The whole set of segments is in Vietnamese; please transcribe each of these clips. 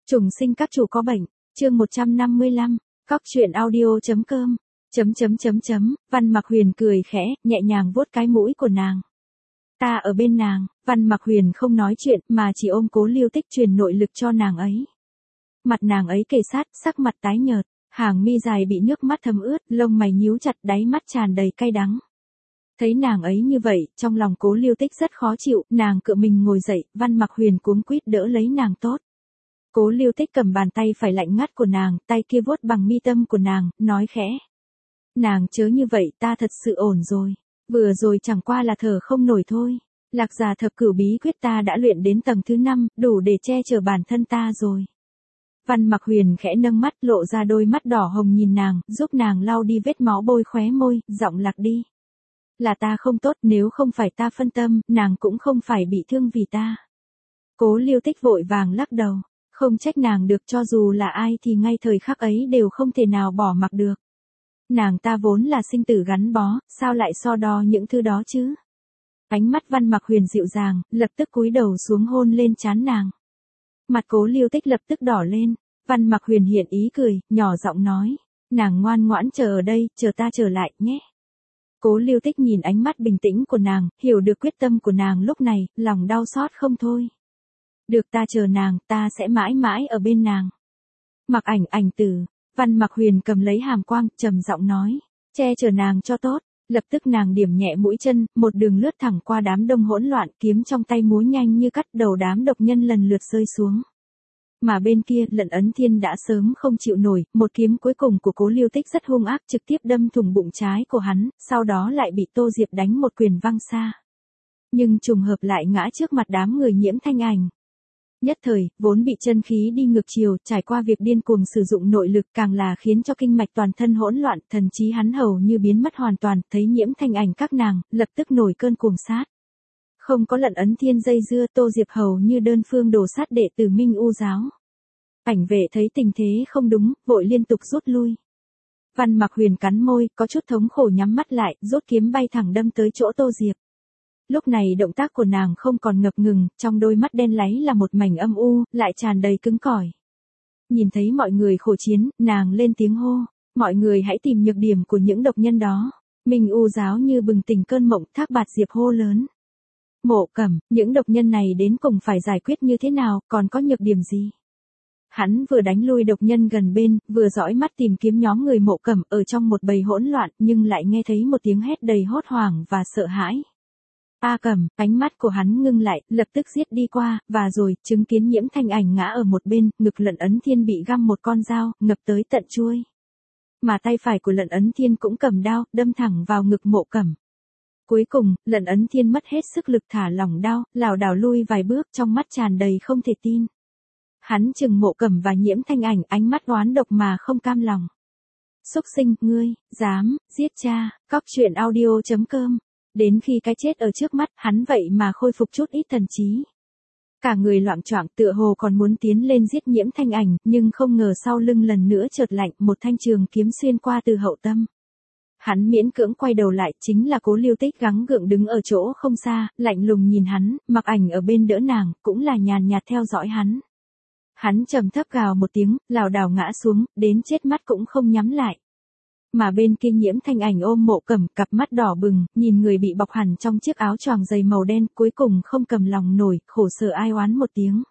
Trùng sinh các chủ có bệnh, chương 155, Cóc truyện audio.com, Văn Mặc Huyền cười khẽ, nhẹ nhàng vuốt cái mũi của nàng. Ta ở bên nàng, Văn Mặc Huyền không nói chuyện mà chỉ ôm Cố Lưu Tích truyền nội lực cho nàng ấy. Mặt nàng ấy kề sát, sắc mặt tái nhợt, hàng mi dài bị nước mắt thấm ướt, lông mày nhíu chặt, đáy mắt tràn đầy cay đắng. Thấy nàng ấy như vậy, trong lòng Cố Lưu Tích rất khó chịu, nàng cựa mình ngồi dậy, Văn Mặc Huyền cuống quýt đỡ lấy nàng tốt. Cố Lưu Tích cầm bàn tay phải lạnh ngắt của nàng, tay kia vuốt bằng mi tâm của nàng, nói khẽ. Nàng chớ như vậy, ta thật sự ổn rồi. Vừa rồi chẳng qua là thở không nổi thôi. Lạc Già Thập Cửu Bí Quyết ta đã luyện đến tầng thứ 5, đủ để che chở bản thân ta rồi. Văn Mặc Huyền khẽ nâng mắt, lộ ra đôi mắt đỏ hồng nhìn nàng, giúp nàng lau đi vết máu bôi khóe môi, giọng lạc đi. Là ta không tốt, nếu không phải ta phân tâm, nàng cũng không phải bị thương vì ta. Cố Lưu Tích vội vàng lắc đầu. Không trách nàng được, cho dù là ai thì ngay thời khắc ấy đều không thể nào bỏ mặc được. Nàng ta vốn là sinh tử gắn bó, sao lại so đo những thứ đó chứ? Ánh mắt Văn Mặc Huyền dịu dàng, lập tức cúi đầu xuống hôn lên trán nàng. Mặt Cố Lưu Tích lập tức đỏ lên, Văn Mặc Huyền hiện ý cười, nhỏ giọng nói, nàng ngoan ngoãn chờ ở đây, chờ ta trở lại nhé. Cố Lưu Tích nhìn ánh mắt bình tĩnh của nàng, hiểu được quyết tâm của nàng lúc này, lòng đau xót không thôi. Được, ta chờ nàng, ta sẽ mãi mãi ở bên nàng. Mặc Ảnh tử, Văn Mặc Huyền cầm lấy hàm quang, trầm giọng nói, che chở nàng cho tốt. Lập tức nàng điểm nhẹ mũi chân, một đường lướt thẳng qua đám đông hỗn loạn, kiếm trong tay múa nhanh như cắt, đầu đám độc nhân lần lượt rơi xuống. Mà bên kia, Lận Ấn Thiên đã sớm không chịu nổi, một kiếm cuối cùng của Cố Lưu Tích rất hung ác, trực tiếp đâm thủng bụng trái của hắn, sau đó lại bị Tô Diệp đánh một quyền văng xa. Nhưng trùng hợp lại ngã trước mặt đám người Nhiễm Thanh Ảnh. Nhất thời, vốn bị chân khí đi ngược chiều, trải qua việc điên cuồng sử dụng nội lực càng là khiến cho kinh mạch toàn thân hỗn loạn, thần trí hắn hầu như biến mất hoàn toàn, thấy Nhiễm Thanh Ảnh các nàng, lập tức nổi cơn cuồng sát. Không có Lận Ấn Thiên dây dưa, Tô Diệp hầu như đơn phương đổ sát đệ tử Minh U giáo. Ảnh vệ thấy tình thế không đúng, vội liên tục rút lui. Văn Mặc Huyền cắn môi, có chút thống khổ nhắm mắt lại, rút kiếm bay thẳng đâm tới chỗ Tô Diệp. Lúc này động tác của nàng không còn ngập ngừng, trong đôi mắt đen láy là một mảnh âm u, lại tràn đầy cứng cỏi. Nhìn thấy mọi người khổ chiến, nàng lên tiếng hô, mọi người hãy tìm nhược điểm của những độc nhân đó. Minh U giáo như bừng tỉnh cơn mộng, Thác Bạt Diệp hô lớn. Mộ Cẩm, những độc nhân này đến cùng phải giải quyết như thế nào, còn có nhược điểm gì? Hắn vừa đánh lui độc nhân gần bên, vừa dõi mắt tìm kiếm nhóm người Mộ Cẩm ở trong một bầy hỗn loạn, nhưng lại nghe thấy một tiếng hét đầy hốt hoảng và sợ hãi. A Cẩm, ánh mắt của hắn ngưng lại, lập tức giết đi qua, và rồi, chứng kiến Nhiễm Thanh Ảnh ngã ở một bên, ngực Lận Ấn Thiên bị găm một con dao, ngập tới tận chuôi. Mà tay phải của Lận Ấn Thiên cũng cầm đao, đâm thẳng vào ngực Mộ Cẩm. Cuối cùng, Lận Ấn Thiên mất hết sức lực thả lỏng đao, lảo đảo lui vài bước, trong mắt tràn đầy không thể tin. Hắn chừng Mộ Cẩm và Nhiễm Thanh Ảnh, ánh mắt oán độc mà không cam lòng. Xúc sinh, ngươi, dám, giết cha, Cóc truyện audio.com. Đến khi cái chết ở trước mắt, hắn vậy mà khôi phục chút ít thần trí. Cả người loạng choạng, tựa hồ còn muốn tiến lên giết Nhiễm Thanh Ảnh, nhưng không ngờ sau lưng lần nữa chợt lạnh, một thanh trường kiếm xuyên qua từ hậu tâm. Hắn miễn cưỡng quay đầu lại, chính là Cố Lưu Tích gắng gượng đứng ở chỗ không xa, lạnh lùng nhìn hắn, Mặc Ảnh ở bên đỡ nàng, cũng là nhàn nhạt theo dõi hắn. Hắn trầm thấp gào một tiếng, lảo đảo ngã xuống, đến chết mắt cũng không nhắm lại. Mà bên kia Nhiễm Thanh Ảnh ôm Mộ Cẩm, cặp mắt đỏ bừng, nhìn người bị bọc hẳn trong chiếc áo choàng dày màu đen, cuối cùng không cầm lòng nổi, khổ sở ai oán một tiếng.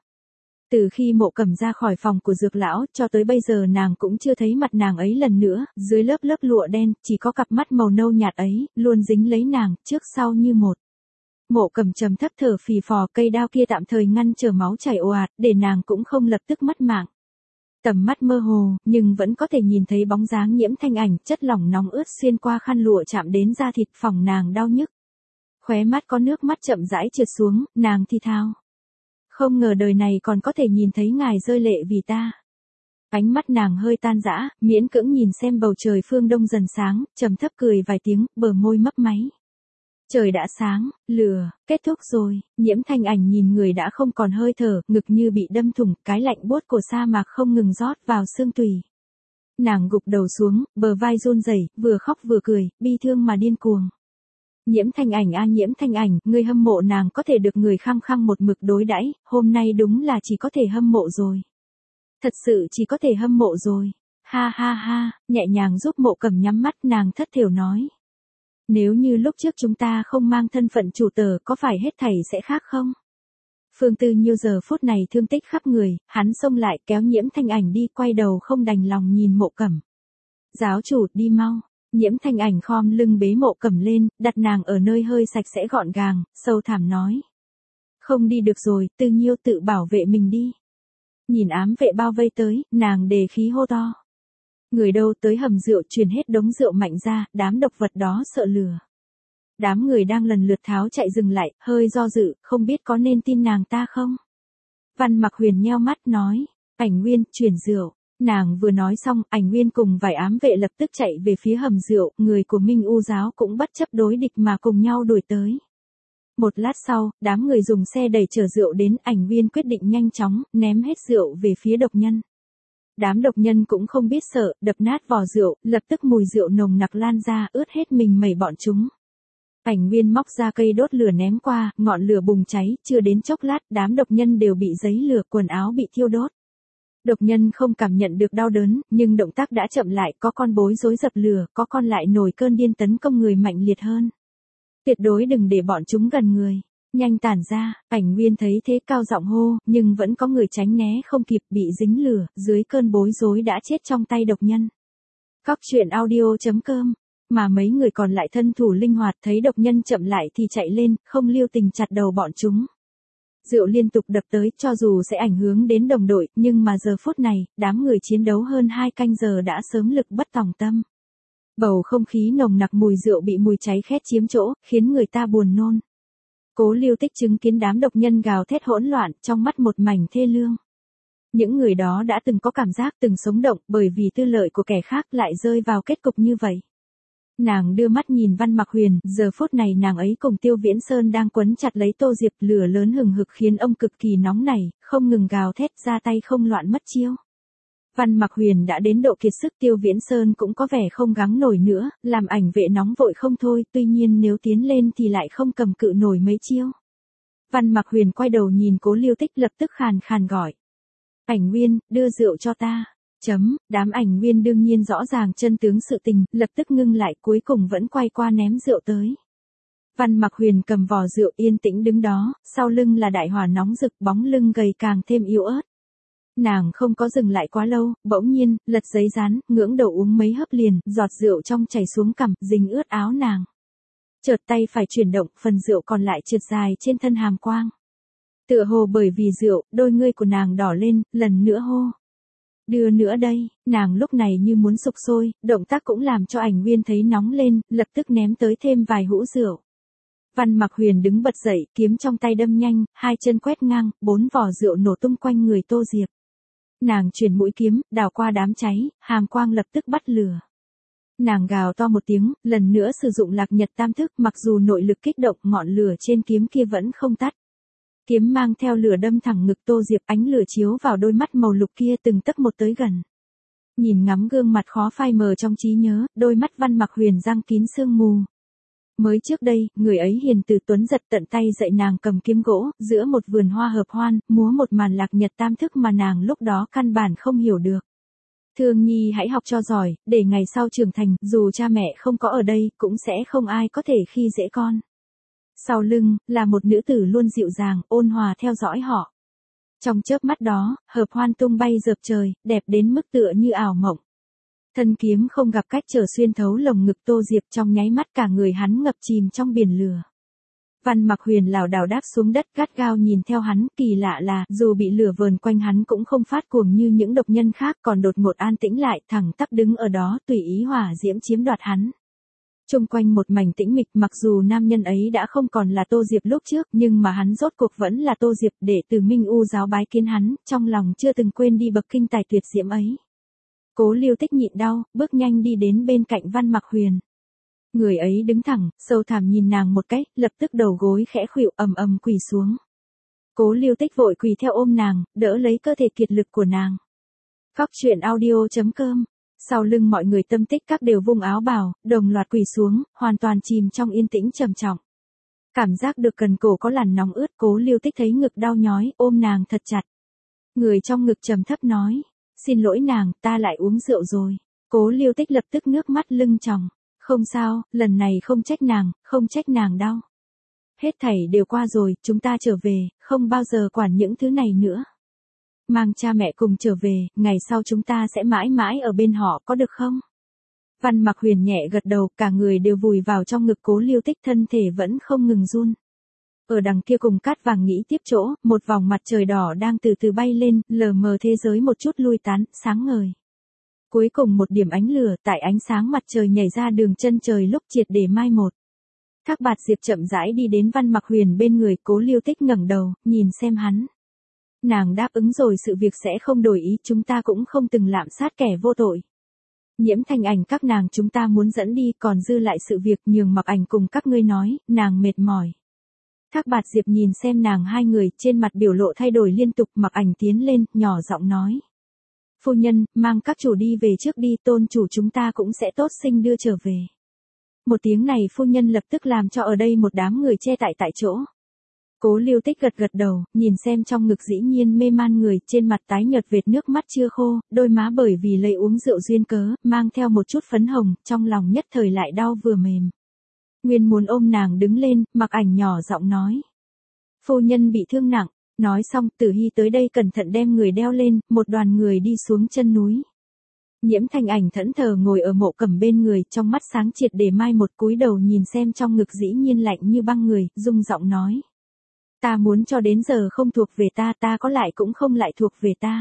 Từ khi Mộ Cẩm ra khỏi phòng của Dược lão, cho tới bây giờ nàng cũng chưa thấy mặt nàng ấy lần nữa, dưới lớp lụa đen, chỉ có cặp mắt màu nâu nhạt ấy, luôn dính lấy nàng, trước sau như một. Mộ Cẩm trầm thấp thở phì phò, cây đao kia tạm thời ngăn trở máu chảy ồ ạt, để nàng cũng không lập tức mất mạng. Tầm mắt mơ hồ, nhưng vẫn có thể nhìn thấy bóng dáng Nhiễm Thanh Ảnh, chất lỏng nóng ướt xuyên qua khăn lụa chạm đến da thịt, phòng nàng đau nhức. Khóe mắt có nước mắt chậm rãi trượt xuống, nàng thì thào. Không ngờ đời này còn có thể nhìn thấy ngài rơi lệ vì ta. Ánh mắt nàng hơi tan rã, miễn cưỡng nhìn xem bầu trời phương đông dần sáng, trầm thấp cười vài tiếng, bờ môi mấp máy. Trời đã sáng, lửa, kết thúc rồi. Nhiễm Thanh Ảnh nhìn người đã không còn hơi thở, ngực như bị đâm thủng, cái lạnh buốt của sa mạc không ngừng rót vào xương tủy. Nàng gục đầu xuống, bờ vai run rẩy, vừa khóc vừa cười, bi thương mà điên cuồng. Nhiễm Thanh Ảnh a Nhiễm Thanh Ảnh, ngươi hâm mộ nàng có thể được người khăng khăng một mực đối đãi, hôm nay đúng là chỉ có thể hâm mộ rồi. Thật sự chỉ có thể hâm mộ rồi. Ha ha ha, nhẹ nhàng giúp Mộ Cẩm nhắm mắt, nàng thất thểu nói. Nếu như lúc trước chúng ta không mang thân phận chủ tớ có phải hết thảy sẽ khác không? Phương Tư Nhiêu giờ phút này thương tích khắp người, hắn xông lại kéo Nhiễm Thanh Ảnh đi, quay đầu không đành lòng nhìn Mộ Cẩm. Giáo chủ, đi mau. Nhiễm Thanh Ảnh khom lưng bế Mộ Cẩm lên, đặt nàng ở nơi hơi sạch sẽ gọn gàng, sâu thẳm nói. Không đi được rồi, Tư Nhiêu tự bảo vệ mình đi. Nhìn ám vệ bao vây tới, nàng đề khí hô to. Người đâu tới hầm rượu, truyền hết đống rượu mạnh ra, đám độc vật đó sợ lửa. Đám người đang lần lượt tháo chạy dừng lại, hơi do dự, không biết có nên tin nàng ta không? Văn Mặc Huyền nheo mắt nói, Ảnh Nguyên, chuyển rượu. Nàng vừa nói xong, Ảnh Nguyên cùng vài ám vệ lập tức chạy về phía hầm rượu, người của Minh U giáo cũng bất chấp đối địch mà cùng nhau đuổi tới. Một lát sau, đám người dùng xe đẩy chở rượu đến, Ảnh Nguyên quyết định nhanh chóng, ném hết rượu về phía độc nhân. Đám độc nhân cũng không biết sợ, đập nát vò rượu, lập tức mùi rượu nồng nặc lan ra, ướt hết mình mẩy bọn chúng. Ảnh Nguyên móc ra cây đốt lửa ném qua, ngọn lửa bùng cháy, chưa đến chốc lát, đám độc nhân đều bị giấy lửa, quần áo bị thiêu đốt. Độc nhân không cảm nhận được đau đớn, nhưng động tác đã chậm lại, có con bối rối dập lửa, có con lại nổi cơn điên tấn công người mạnh liệt hơn. Tuyệt đối đừng để bọn chúng gần người. Nhanh tản ra, Ảnh Nguyên thấy thế cao giọng hô, nhưng vẫn có người tránh né không kịp, bị dính lửa, dưới cơn bối rối đã chết trong tay độc nhân. Cóc truyện audio.com. Mà mấy người còn lại thân thủ linh hoạt, thấy độc nhân chậm lại thì chạy lên, không lưu tình chặt đầu bọn chúng. Rượu liên tục đập tới, cho dù sẽ ảnh hưởng đến đồng đội, nhưng mà giờ phút này, đám người chiến đấu hơn 2 canh giờ đã sớm lực bất tòng tâm. Bầu không khí nồng nặc mùi rượu bị mùi cháy khét chiếm chỗ, khiến người ta buồn nôn. Cố Lưu Tích chứng kiến đám độc nhân gào thét hỗn loạn, trong mắt một mảnh thê lương. Những người đó đã từng có cảm giác từng sống động, bởi vì tư lợi của kẻ khác lại rơi vào kết cục như vậy. Nàng đưa mắt nhìn Văn Mặc Huyền, giờ phút này nàng ấy cùng Tiêu Viễn Sơn đang quấn chặt lấy Tô Diệp, lửa lớn hừng hực khiến ông cực kỳ nóng nảy, không ngừng gào thét, ra tay không loạn mất chiêu. Văn Mặc Huyền đã đến độ kiệt sức, Tiêu Viễn Sơn cũng có vẻ không gắng nổi nữa, làm ảnh vệ nóng vội không thôi, tuy nhiên nếu tiến lên thì lại không cầm cự nổi mấy chiêu. Văn Mặc Huyền quay đầu nhìn Cố Lưu Tích, lập tức khàn khàn gọi. Ảnh Nguyên, đưa rượu cho ta. Đám Ảnh Nguyên đương nhiên rõ ràng chân tướng sự tình, lập tức ngưng lại, cuối cùng vẫn quay qua ném rượu tới. Văn Mặc Huyền cầm vò rượu yên tĩnh đứng đó, sau lưng là đại hỏa nóng rực, bóng lưng gầy càng thêm yếu ớt. Nàng không có dừng lại quá lâu, bỗng nhiên, lật giấy dán, ngưỡng đầu uống mấy hớp liền, giọt rượu trong chảy xuống cằm, dính ướt áo nàng. Chợt tay phải chuyển động, phần rượu còn lại trượt dài trên thân hàm quang. Tựa hồ bởi vì rượu, đôi ngươi của nàng đỏ lên, lần nữa hô. Đưa nữa đây, nàng lúc này như muốn sục sôi, động tác cũng làm cho Ảnh Nguyên thấy nóng lên, lập tức ném tới thêm vài hũ rượu. Văn Mặc Huyền đứng bật dậy, kiếm trong tay đâm nhanh, 2 chân quét ngang, 4 vỏ rượu nổ tung quanh người Tô Diệp. Nàng chuyển mũi kiếm, đào qua đám cháy, hàm quang lập tức bắt lửa. Nàng gào to một tiếng, lần nữa sử dụng Lạc Nhật Tam Thức, mặc dù nội lực kích động, ngọn lửa trên kiếm kia vẫn không tắt. Kiếm mang theo lửa đâm thẳng ngực Tô Diệp, ánh lửa chiếu vào đôi mắt màu lục kia từng tấc một tới gần. Nhìn ngắm gương mặt khó phai mờ trong trí nhớ, đôi mắt Văn Mặc Huyền răng kín sương mù. Mới trước đây, người ấy hiền từ tuấn giật tận tay dạy nàng cầm kiếm gỗ, giữa một vườn hoa hợp hoan, múa một màn Lạc Nhật Tam Thức mà nàng lúc đó căn bản không hiểu được. Thương nhi hãy học cho giỏi, để ngày sau trưởng thành, dù cha mẹ không có ở đây, cũng sẽ không ai có thể khi dễ con. Sau lưng, là một nữ tử luôn dịu dàng, ôn hòa theo dõi họ. Trong chớp mắt đó, hợp hoan tung bay dợp trời, đẹp đến mức tựa như ảo mộng. Thân kiếm không gặp cách trở xuyên thấu lồng ngực Tô Diệp, trong nháy mắt cả người hắn ngập chìm trong biển lửa. Văn Mặc Huyền lảo đảo đáp xuống đất, gắt gao nhìn theo hắn, kỳ lạ là, dù bị lửa vờn quanh hắn cũng không phát cuồng như những độc nhân khác, còn đột ngột an tĩnh lại, thẳng tắp đứng ở đó, tùy ý hỏa diễm chiếm đoạt hắn. Chung quanh một mảnh tĩnh mịch, mặc dù nam nhân ấy đã không còn là Tô Diệp lúc trước, nhưng mà hắn rốt cuộc vẫn là Tô Diệp, đệ tử Minh U giáo bái kiến hắn, trong lòng chưa từng quên đi bậc kinh tài tuyệt diễm ấy. Cố Lưu Tích nhịn đau, bước nhanh đi đến bên cạnh Văn Mặc Huyền. Người ấy đứng thẳng, sâu thẳm nhìn nàng một cái, lập tức đầu gối khẽ khuỵu, ầm ầm quỳ xuống. Cố Lưu Tích vội quỳ theo ôm nàng, đỡ lấy cơ thể kiệt lực của nàng. Cóc truyện audio.com. Sau lưng mọi người tâm tích các đều vung áo bào, đồng loạt quỳ xuống, hoàn toàn chìm trong yên tĩnh trầm trọng. Cảm giác được cần cổ có làn nóng ướt, Cố Lưu Tích thấy ngực đau nhói, ôm nàng thật chặt. Người trong ngực trầm thấp nói. Xin lỗi nàng, ta lại uống rượu rồi. Cố Liêu Tích lập tức nước mắt lưng tròng. Không sao, lần này không trách nàng đau. Hết thảy đều qua rồi, chúng ta trở về, không bao giờ quản những thứ này nữa. Mang cha mẹ cùng trở về, ngày sau chúng ta sẽ mãi mãi ở bên họ có được không? Văn Mặc Huyền nhẹ gật đầu, cả người đều vùi vào trong ngực Cố Liêu Tích, thân thể vẫn không ngừng run. Ở đằng kia cùng Cát Vàng nghĩ tiếp chỗ, một vòng mặt trời đỏ đang từ từ bay lên, lờ mờ thế giới một chút lui tán, sáng ngời. Cuối cùng một điểm ánh lửa tại ánh sáng mặt trời nhảy ra đường chân trời lúc triệt để mai một. Thác Bạt Diệp chậm rãi đi đến Văn Mặc Huyền bên người, Cố Liêu Tích ngẩng đầu, nhìn xem hắn. Nàng đáp ứng rồi, sự việc sẽ không đổi ý, chúng ta cũng không từng lạm sát kẻ vô tội. Nhiễm Thanh Ảnh các nàng chúng ta muốn dẫn đi, còn dư lại sự việc nhường Mặc Ảnh cùng các ngươi nói, nàng mệt mỏi. Thác Bạt Diệp nhìn xem nàng hai người, trên mặt biểu lộ thay đổi liên tục, Mặc Ảnh tiến lên, nhỏ giọng nói. Phu nhân, mang các chủ đi về trước đi, tôn chủ chúng ta cũng sẽ tốt sinh đưa trở về. Một tiếng này phu nhân lập tức làm cho ở đây một đám người che tại chỗ. Cố Liêu Tích gật gật đầu, nhìn xem trong ngực dĩ nhiên mê man người, trên mặt tái nhợt vệt nước mắt chưa khô, đôi má bởi vì lấy uống rượu duyên cớ, mang theo một chút phấn hồng, trong lòng nhất thời lại đau vừa mềm. Nguyên muốn ôm nàng đứng lên, Mặc Ảnh nhỏ giọng nói. Phu nhân bị thương nặng, nói xong Tử Hy tới đây cẩn thận đem người đeo lên, một đoàn người đi xuống chân núi. Nhiễm Thanh Ảnh thẫn thờ ngồi ở Mộ Cẩm bên người, trong mắt sáng triệt để mai một, cúi đầu nhìn xem trong ngực dĩ nhiên lạnh như băng người, rung giọng nói. Ta muốn cho đến giờ không thuộc về ta, ta có lại cũng không lại thuộc về ta.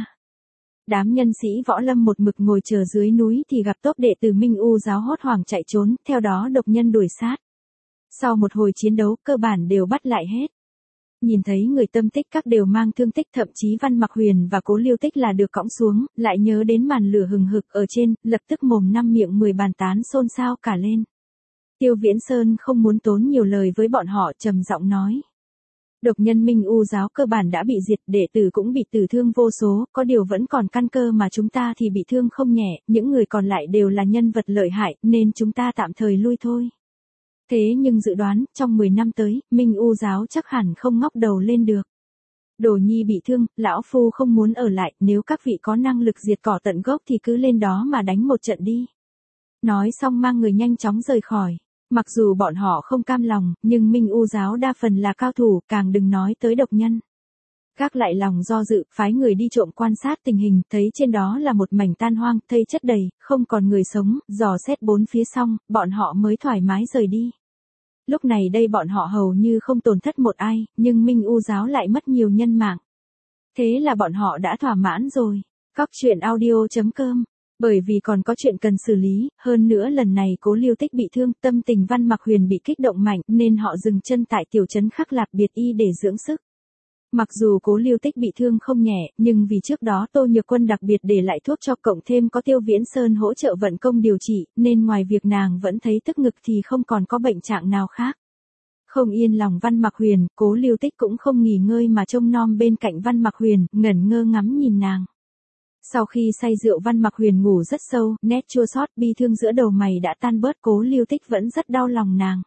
Đám nhân sĩ võ lâm một mực ngồi chờ dưới núi thì gặp tốp đệ tử Minh U giáo hốt hoảng chạy trốn, theo đó độc nhân đuổi sát. Sau một hồi chiến đấu, cơ bản đều bắt lại hết. Nhìn thấy người tâm tích các đều mang thương tích, thậm chí Văn Mặc Huyền và Cố Liêu Tích là được cõng xuống, lại nhớ đến màn lửa hừng hực ở trên, lập tức mồm năm miệng 10 bàn tán xôn xao cả lên. Tiêu Viễn Sơn không muốn tốn nhiều lời với bọn họ, trầm giọng nói. Độc nhân Minh U giáo cơ bản đã bị diệt, đệ tử cũng bị tử thương vô số, có điều vẫn còn căn cơ mà chúng ta thì bị thương không nhẹ, những người còn lại đều là nhân vật lợi hại, nên chúng ta tạm thời lui thôi. Thế nhưng dự đoán, trong 10 năm tới, Minh U giáo chắc hẳn không ngóc đầu lên được. Đồ Nhi bị thương, lão phu không muốn ở lại, nếu các vị có năng lực diệt cỏ tận gốc thì cứ lên đó mà đánh một trận đi. Nói xong mang người nhanh chóng rời khỏi. Mặc dù bọn họ không cam lòng, nhưng Minh U giáo đa phần là cao thủ, càng đừng nói tới độc nhân. Gác lại lòng do dự, phái người đi trộm quan sát tình hình, thấy trên đó là một mảnh tan hoang, thây chất đầy, không còn người sống, dò xét bốn phía xong, bọn họ mới thoải mái rời đi. Lúc này đây bọn họ hầu như không tổn thất một ai, nhưng Minh U giáo lại mất nhiều nhân mạng. Thế là bọn họ đã thỏa mãn rồi. Các chuyện audio.com. Bởi vì còn có chuyện cần xử lý, hơn nữa lần này Cố Liêu Tích bị thương, tâm tình Văn Mặc Huyền bị kích động mạnh, nên họ dừng chân tại tiểu trấn Khắc Lạp Biệt Y để dưỡng sức. Mặc dù Cố Liêu Tích bị thương không nhẹ, nhưng vì trước đó Tô Nhược Quân đặc biệt để lại thuốc cho, cộng thêm có Tiêu Viễn Sơn hỗ trợ vận công điều trị, nên ngoài việc nàng vẫn thấy tức ngực thì không còn có bệnh trạng nào khác. Không yên lòng Văn Mặc Huyền, Cố Liêu Tích cũng không nghỉ ngơi mà trông nom bên cạnh Văn Mặc Huyền, ngẩn ngơ ngắm nhìn nàng. Sau khi say rượu Văn Mặc Huyền ngủ rất sâu, nét chua xót bi thương giữa đầu mày đã tan bớt, Cố Liêu Tích vẫn rất đau lòng nàng.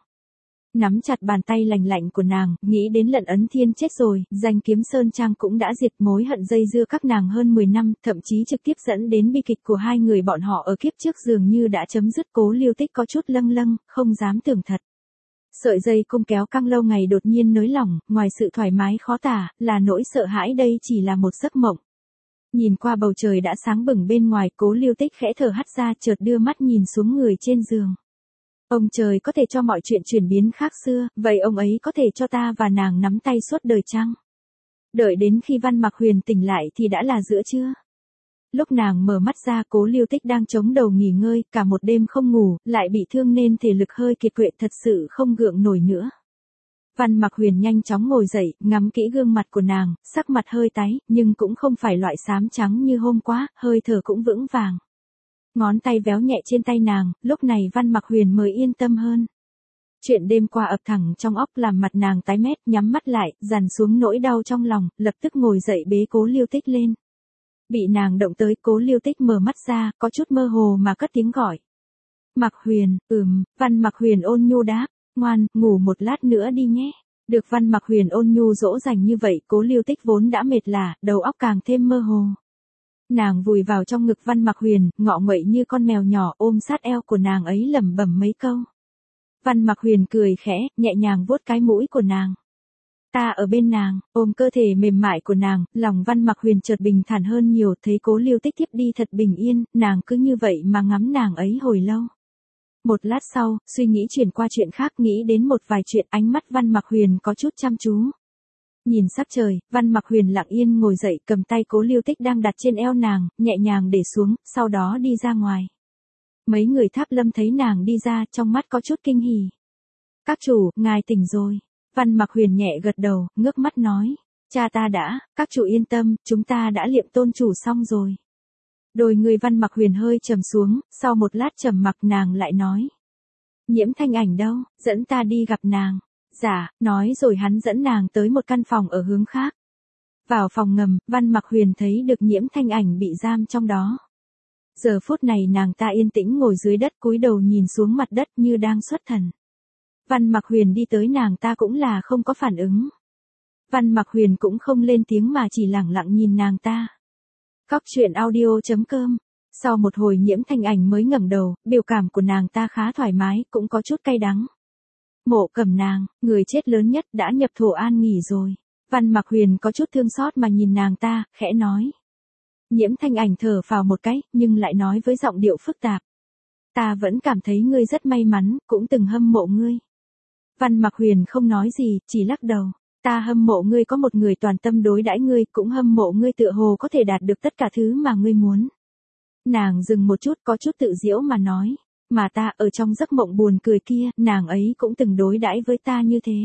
Nắm chặt bàn tay lành lạnh của nàng, nghĩ đến Lận Ấn Thiên chết rồi, danh kiếm Sơn Trang cũng đã diệt, mối hận dây dưa các nàng hơn 10 năm, thậm chí trực tiếp dẫn đến bi kịch của hai người bọn họ ở kiếp trước dường như đã chấm dứt. Cố Liêu Tích có chút lâng lâng, không dám tưởng thật. Sợi dây cung kéo căng lâu ngày đột nhiên nới lỏng, ngoài sự thoải mái khó tả, là nỗi sợ hãi đây chỉ là một giấc mộng. Nhìn qua bầu trời đã sáng bừng bên ngoài, Cố Liêu Tích khẽ thở hắt ra, chợt đưa mắt nhìn xuống người trên giường. Ông trời có thể cho mọi chuyện chuyển biến khác xưa, vậy ông ấy có thể cho ta và nàng nắm tay suốt đời chăng? Đợi đến khi Văn Mặc Huyền tỉnh lại thì đã là giữa trưa. Lúc nàng mở mắt ra, Cố Liêu Tích đang chống đầu nghỉ ngơi, cả một đêm không ngủ, lại bị thương nên thể lực hơi kiệt quệ, thật sự không gượng nổi nữa. Văn Mặc Huyền nhanh chóng ngồi dậy, ngắm kỹ gương mặt của nàng, sắc mặt hơi tái, nhưng cũng không phải loại xám trắng như hôm qua, hơi thở cũng vững vàng. Ngón tay véo nhẹ trên tay nàng, lúc này Văn Mặc Huyền mới yên tâm hơn. Chuyện đêm qua ập thẳng trong óc làm mặt nàng tái mét, nhắm mắt lại, dằn xuống nỗi đau trong lòng, lập tức ngồi dậy bế Cố Liêu Tích lên. Bị nàng động tới, Cố Liêu Tích mở mắt ra, có chút mơ hồ mà cất tiếng gọi. Mặc Huyền, Văn Mặc Huyền ôn nhu đáp, ngoan, ngủ một lát nữa đi nhé. Được Văn Mặc Huyền ôn nhu dỗ dành như vậy, Cố Lưu Tích vốn đã mệt lả, đầu óc càng thêm mơ hồ. Nàng vùi vào trong ngực Văn Mặc Huyền, ngọ nguậy như con mèo nhỏ ôm sát eo của nàng ấy lẩm bẩm mấy câu. Văn Mặc Huyền cười khẽ, nhẹ nhàng vuốt cái mũi của nàng. Ta ở bên nàng, ôm cơ thể mềm mại của nàng, lòng Văn Mặc Huyền chợt bình thản hơn nhiều, thấy Cố Lưu Tích tiếp đi thật bình yên, nàng cứ như vậy mà ngắm nàng ấy hồi lâu. Một lát sau, suy nghĩ chuyển qua chuyện khác, nghĩ đến một vài chuyện, ánh mắt Văn Mặc Huyền có chút chăm chú. Nhìn sắc trời, Văn Mặc Huyền lặng yên ngồi dậy, cầm tay Cố Lưu Tích đang đặt trên eo nàng, nhẹ nhàng để xuống, sau đó đi ra ngoài. Mấy người Tháp Lâm thấy nàng đi ra, trong mắt có chút kinh hỉ. Các chủ, ngài tỉnh rồi. Văn Mặc Huyền nhẹ gật đầu, ngước mắt nói. Cha ta đã, các chủ yên tâm, chúng ta đã liệm tôn chủ xong rồi. Đôi người Văn Mặc Huyền hơi trầm xuống, sau một lát trầm mặc nàng lại nói. Nhiễm Thanh Ảnh đâu, dẫn ta đi gặp nàng. Dạ, nói rồi hắn dẫn nàng tới một căn phòng ở hướng khác. Vào phòng ngầm, Văn Mặc Huyền thấy được Nhiễm Thanh Ảnh bị giam trong đó. Giờ phút này nàng ta yên tĩnh ngồi dưới đất, cúi đầu nhìn xuống mặt đất như đang xuất thần. Văn Mặc Huyền đi tới nàng ta cũng là không có phản ứng. Văn Mặc Huyền cũng không lên tiếng mà chỉ lẳng lặng nhìn nàng ta. Cóc truyện audio.com. Sau một hồi Nhiễm Thanh Ảnh mới ngẩng đầu, biểu cảm của nàng ta khá thoải mái, cũng có chút cay đắng. Mộ Cẩm nàng, người chết lớn nhất đã nhập thổ an nghỉ rồi. Văn Mặc Huyền có chút thương xót mà nhìn nàng ta, khẽ nói. Nhiễm Thanh Ảnh thở phào một cái, nhưng lại nói với giọng điệu phức tạp. Ta vẫn cảm thấy ngươi rất may mắn, cũng từng hâm mộ ngươi. Văn Mặc Huyền không nói gì, chỉ lắc đầu. Ta hâm mộ ngươi có một người toàn tâm đối đãi ngươi, cũng hâm mộ ngươi tựa hồ có thể đạt được tất cả thứ mà ngươi muốn. Nàng dừng một chút, có chút tự giễu mà nói. Mà ta ở trong giấc mộng buồn cười kia, nàng ấy cũng từng đối đãi với ta như thế.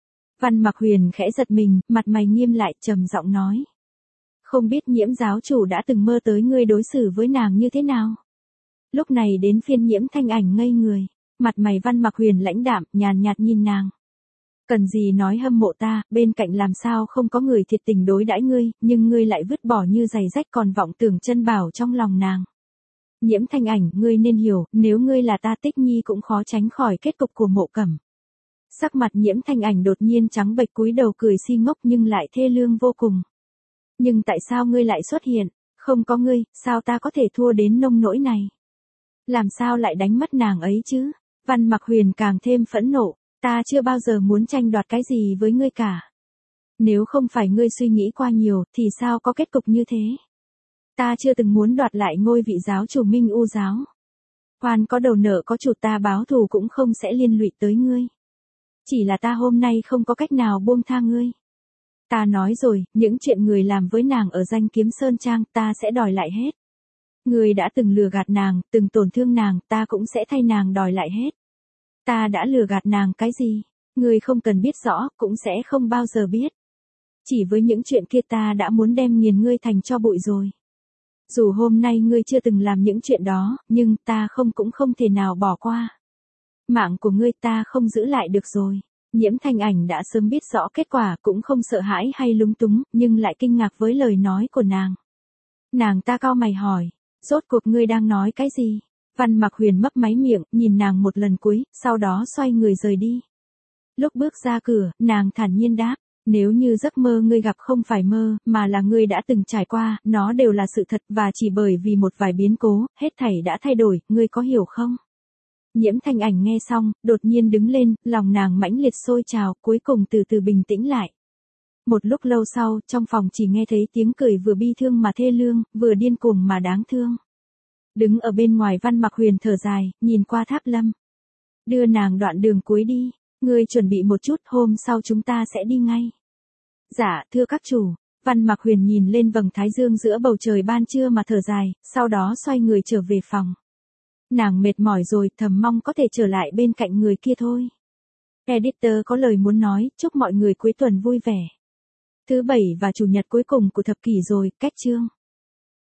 Văn Mặc Huyền khẽ giật mình, mặt mày nghiêm lại, trầm giọng nói. Không biết Nhiễm giáo chủ đã từng mơ tới ngươi đối xử với nàng như thế nào? Lúc này đến phiên Nhiễm Thanh Ảnh ngây người. Mặt mày Văn Mặc Huyền lãnh đạm, nhàn nhạt nhìn nàng. Cần gì nói hâm mộ ta, bên cạnh làm sao không có người thiệt tình đối đãi ngươi, nhưng ngươi lại vứt bỏ như giày rách còn vọng tưởng chân bảo trong lòng nàng. Nhiễm Thanh Ảnh, ngươi nên hiểu, nếu ngươi là ta Tích Nhi cũng khó tránh khỏi kết cục của Mộ Cẩm. Sắc mặt Nhiễm Thanh Ảnh đột nhiên trắng bệch, cúi đầu cười si ngốc nhưng lại thê lương vô cùng. Nhưng tại sao ngươi lại xuất hiện? Không có ngươi, sao ta có thể thua đến nông nỗi này? Làm sao lại đánh mất nàng ấy chứ? Văn Mặc Huyền càng thêm phẫn nộ. Ta chưa bao giờ muốn tranh đoạt cái gì với ngươi cả. Nếu không phải ngươi suy nghĩ qua nhiều, thì sao có kết cục như thế? Ta chưa từng muốn đoạt lại ngôi vị giáo chủ Minh U giáo. Quan có đầu nợ có chủ, ta báo thù cũng không sẽ liên lụy tới ngươi. Chỉ là ta hôm nay không có cách nào buông tha ngươi. Ta nói rồi, những chuyện người làm với nàng ở Danh Kiếm Sơn Trang, ta sẽ đòi lại hết. Ngươi đã từng lừa gạt nàng, từng tổn thương nàng, ta cũng sẽ thay nàng đòi lại hết. Ta đã lừa gạt nàng cái gì? Ngươi không cần biết rõ, cũng sẽ không bao giờ biết. Chỉ với những chuyện kia ta đã muốn đem nghiền ngươi thành tro bụi rồi. Dù hôm nay ngươi chưa từng làm những chuyện đó, nhưng ta cũng không thể nào bỏ qua. Mạng của ngươi ta không giữ lại được rồi. Nhiễm Thanh Ảnh đã sớm biết rõ kết quả, cũng không sợ hãi hay lúng túng, nhưng lại kinh ngạc với lời nói của nàng. Nàng ta cau mày hỏi, rốt cuộc ngươi đang nói cái gì? Văn Mặc Huyền mấp máy miệng, nhìn nàng một lần cuối, sau đó xoay người rời đi. Lúc bước ra cửa, nàng thản nhiên đáp, nếu như giấc mơ ngươi gặp không phải mơ, mà là ngươi đã từng trải qua, nó đều là sự thật, và chỉ bởi vì một vài biến cố, hết thảy đã thay đổi, ngươi có hiểu không? Nhiễm Thanh Ảnh nghe xong, đột nhiên đứng lên, lòng nàng mãnh liệt sôi trào, cuối cùng từ từ bình tĩnh lại. Một lúc lâu sau, trong phòng chỉ nghe thấy tiếng cười vừa bi thương mà thê lương, vừa điên cuồng mà đáng thương. Đứng ở bên ngoài Văn Mặc Huyền thở dài, nhìn qua Tháp Lâm. Đưa nàng đoạn đường cuối đi, ngươi chuẩn bị một chút, hôm sau chúng ta sẽ đi ngay. Dạ, thưa các chủ. Văn Mặc Huyền nhìn lên vầng thái dương giữa bầu trời ban trưa mà thở dài, sau đó xoay người trở về phòng. Nàng mệt mỏi rồi, thầm mong có thể trở lại bên cạnh người kia thôi. Editor có lời muốn nói, chúc mọi người cuối tuần vui vẻ. Thứ Bảy và Chủ nhật cuối cùng của thập kỷ rồi, kết chương.